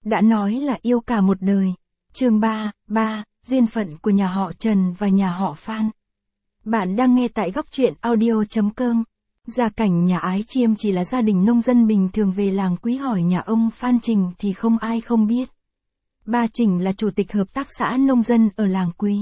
đã nói là yêu cả một đời. Chương 3, duyên phận của nhà họ Trần và nhà họ Phan. Bạn đang nghe tại góc truyện audio.com. Gia cảnh nhà Ái Chiêm chỉ là gia đình nông dân bình thường, về làng Quý hỏi nhà ông Phan Trình thì không ai không biết. Ba Trình là chủ tịch hợp tác xã nông dân ở làng Quý.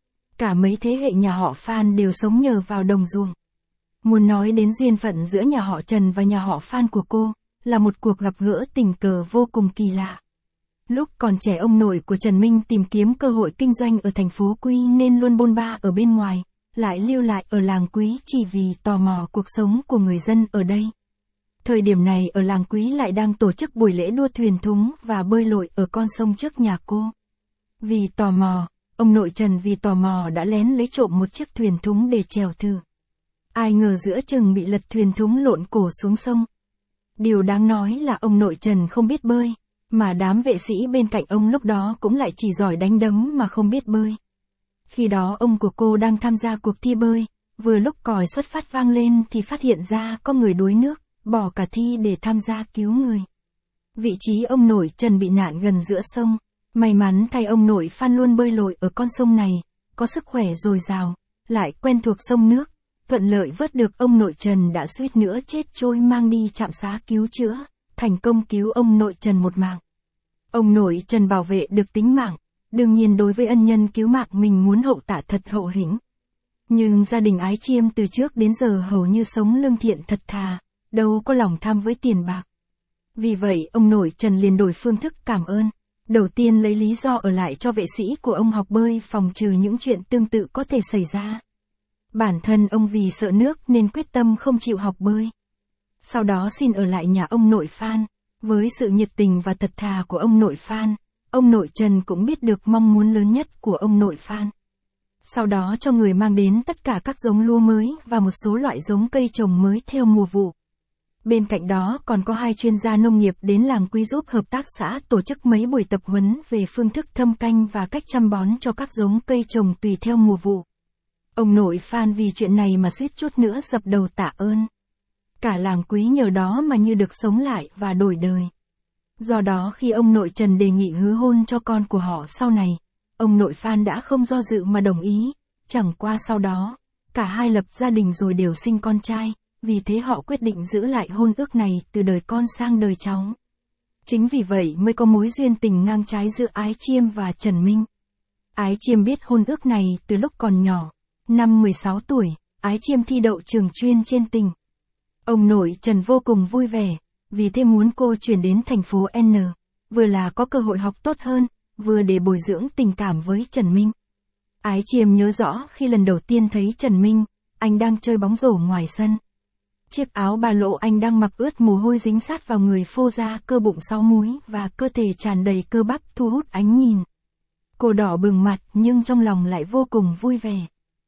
Cả mấy thế hệ nhà họ Phan đều sống nhờ vào đồng ruộng. Muốn nói đến duyên phận giữa nhà họ Trần và nhà họ Phan của cô, là một cuộc gặp gỡ tình cờ vô cùng kỳ lạ. Lúc còn trẻ, ông nội của Trần Minh tìm kiếm cơ hội kinh doanh ở thành phố Quý nên luôn bôn ba ở bên ngoài, lại lưu lại ở làng Quý chỉ vì tò mò cuộc sống của người dân ở đây. Thời điểm này ở làng Quý lại đang tổ chức buổi lễ đua thuyền thúng và bơi lội ở con sông trước nhà cô. Vì tò mò, ông nội Trần vì tò mò đã lén lấy trộm một chiếc thuyền thúng để chèo thử. Ai ngờ giữa chừng bị lật, thuyền thúng lộn cổ xuống sông. Điều đáng nói là ông nội Trần không biết bơi, mà đám vệ sĩ bên cạnh ông lúc đó cũng lại chỉ giỏi đánh đấm mà không biết bơi. Khi đó ông của cô đang tham gia cuộc thi bơi, vừa lúc còi xuất phát vang lên thì phát hiện ra có người đuối nước, bỏ cả thi để tham gia cứu người. Vị trí ông nội Trần bị nạn gần giữa sông, may mắn thay ông nội Phan luôn bơi lội ở con sông này, có sức khỏe dồi dào, lại quen thuộc sông nước, thuận lợi vớt được ông nội Trần đã suýt nữa chết trôi, mang đi trạm xá cứu chữa, thành công cứu ông nội Trần một mạng. Ông nội Trần bảo vệ được tính mạng, đương nhiên đối với ân nhân cứu mạng mình muốn hậu tạ thật hậu hĩnh. Nhưng gia đình Ái Chiêm từ trước đến giờ hầu như sống lương thiện thật thà, đâu có lòng tham với tiền bạc. Vì vậy ông nội Trần liền đổi phương thức cảm ơn. Đầu tiên lấy lý do ở lại cho vệ sĩ của ông học bơi, phòng trừ những chuyện tương tự có thể xảy ra. Bản thân ông vì sợ nước nên quyết tâm không chịu học bơi. Sau đó xin ở lại nhà ông nội Phan. Với sự nhiệt tình và thật thà của ông nội Phan, ông nội Trần cũng biết được mong muốn lớn nhất của ông nội Phan. Sau đó cho người mang đến tất cả các giống lúa mới và một số loại giống cây trồng mới theo mùa vụ. Bên cạnh đó còn có 2 chuyên gia nông nghiệp đến làng Quý giúp hợp tác xã tổ chức mấy buổi tập huấn về phương thức thâm canh và cách chăm bón cho các giống cây trồng tùy theo mùa vụ. Ông nội Phan vì chuyện này mà suýt chút nữa dập đầu tạ ơn. Cả làng Quý nhờ đó mà như được sống lại và đổi đời. Do đó khi ông nội Trần đề nghị hứa hôn cho con của họ sau này, ông nội Phan đã không do dự mà đồng ý. Chẳng qua sau đó, cả hai lập gia đình rồi đều sinh con trai, vì thế họ quyết định giữ lại hôn ước này từ đời con sang đời cháu. Chính vì vậy mới có mối duyên tình ngang trái giữa Ái Chiêm và Trần Minh. Ái Chiêm biết hôn ước này từ lúc còn nhỏ. Năm 16 tuổi, Ái Chiêm thi đậu trường chuyên trên tỉnh. Ông nội Trần vô cùng vui vẻ, vì thế muốn cô chuyển đến thành phố N, vừa là có cơ hội học tốt hơn, vừa để bồi dưỡng tình cảm với Trần Minh. Ái Chiêm nhớ rõ khi lần đầu tiên thấy Trần Minh, anh đang chơi bóng rổ ngoài sân. Chiếc áo ba lỗ anh đang mặc ướt mồ hôi dính sát vào người, phô ra cơ bụng 6 múi và cơ thể tràn đầy cơ bắp thu hút ánh nhìn. Cô đỏ bừng mặt nhưng trong lòng lại vô cùng vui vẻ.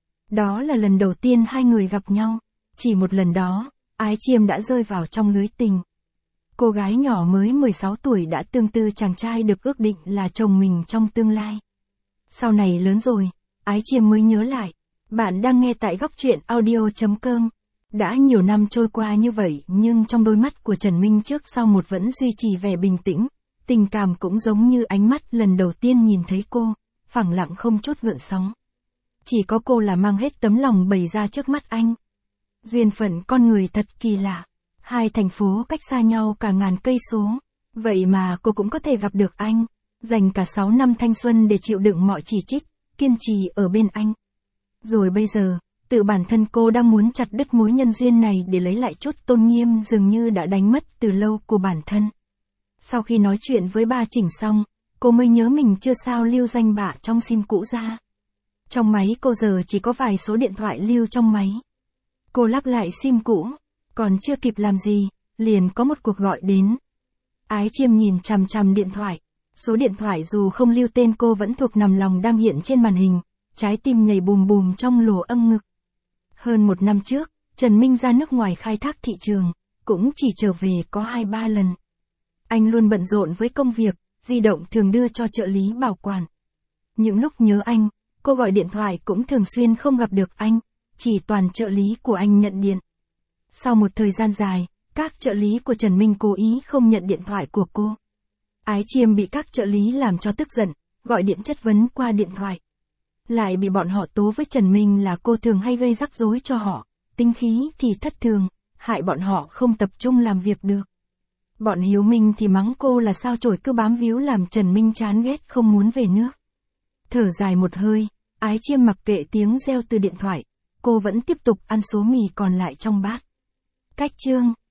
Đó là lần đầu tiên hai người gặp nhau, chỉ một lần đó, Ái Chiêm đã rơi vào trong lưới tình. Cô gái nhỏ mới 16 tuổi đã tương tư chàng trai được ước định là chồng mình trong tương lai. Sau này lớn rồi, Ái Chiêm mới nhớ lại. Bạn đang nghe tại góc truyện audio.com. Đã nhiều năm trôi qua như vậy nhưng trong đôi mắt của Trần Minh trước sau một vẫn duy trì vẻ bình tĩnh, tình cảm cũng giống như ánh mắt lần đầu tiên nhìn thấy cô, phẳng lặng không chút gợn sóng. Chỉ có cô là mang hết tấm lòng bày ra trước mắt anh. Duyên phận con người thật kỳ lạ. 2 thành phố cách xa nhau cả ngàn cây số, vậy mà cô cũng có thể gặp được anh, dành cả 6 năm thanh xuân để chịu đựng mọi chỉ trích, kiên trì ở bên anh. Rồi bây giờ, tự bản thân cô đang muốn chặt đứt mối nhân duyên này để lấy lại chút tôn nghiêm dường như đã đánh mất từ lâu của bản thân. Sau khi nói chuyện với ba Chỉnh xong, cô mới nhớ mình chưa sao lưu danh bạ trong sim cũ ra. Trong máy cô giờ chỉ có vài số điện thoại lưu trong máy. Cô lắp lại sim cũ, còn chưa kịp làm gì, liền có một cuộc gọi đến. Ái Chiêm nhìn chằm chằm điện thoại, số điện thoại dù không lưu tên cô vẫn thuộc nằm lòng đang hiện trên màn hình, trái tim nhảy bùm bùm trong lỗ âm ngực. Hơn 1 năm trước, Trần Minh ra nước ngoài khai thác thị trường, cũng chỉ trở về có 2-3 lần. Anh luôn bận rộn với công việc, di động thường đưa cho trợ lý bảo quản. Những lúc nhớ anh, cô gọi điện thoại cũng thường xuyên không gặp được anh, chỉ toàn trợ lý của anh nhận điện. Sau một thời gian dài, các trợ lý của Trần Minh cố ý không nhận điện thoại của cô. Ái Chiêm bị các trợ lý làm cho tức giận, gọi điện chất vấn qua điện thoại. Lại bị bọn họ tố với Trần Minh là cô thường hay gây rắc rối cho họ, tính khí thì thất thường, hại bọn họ không tập trung làm việc được. Bọn Hiếu Minh thì mắng cô là sao chổi cứ bám víu làm Trần Minh chán ghét không muốn về nước. Thở dài một hơi, Ái Chiêm mặc kệ tiếng reo từ điện thoại, cô vẫn tiếp tục ăn số mì còn lại trong bát. Cách chương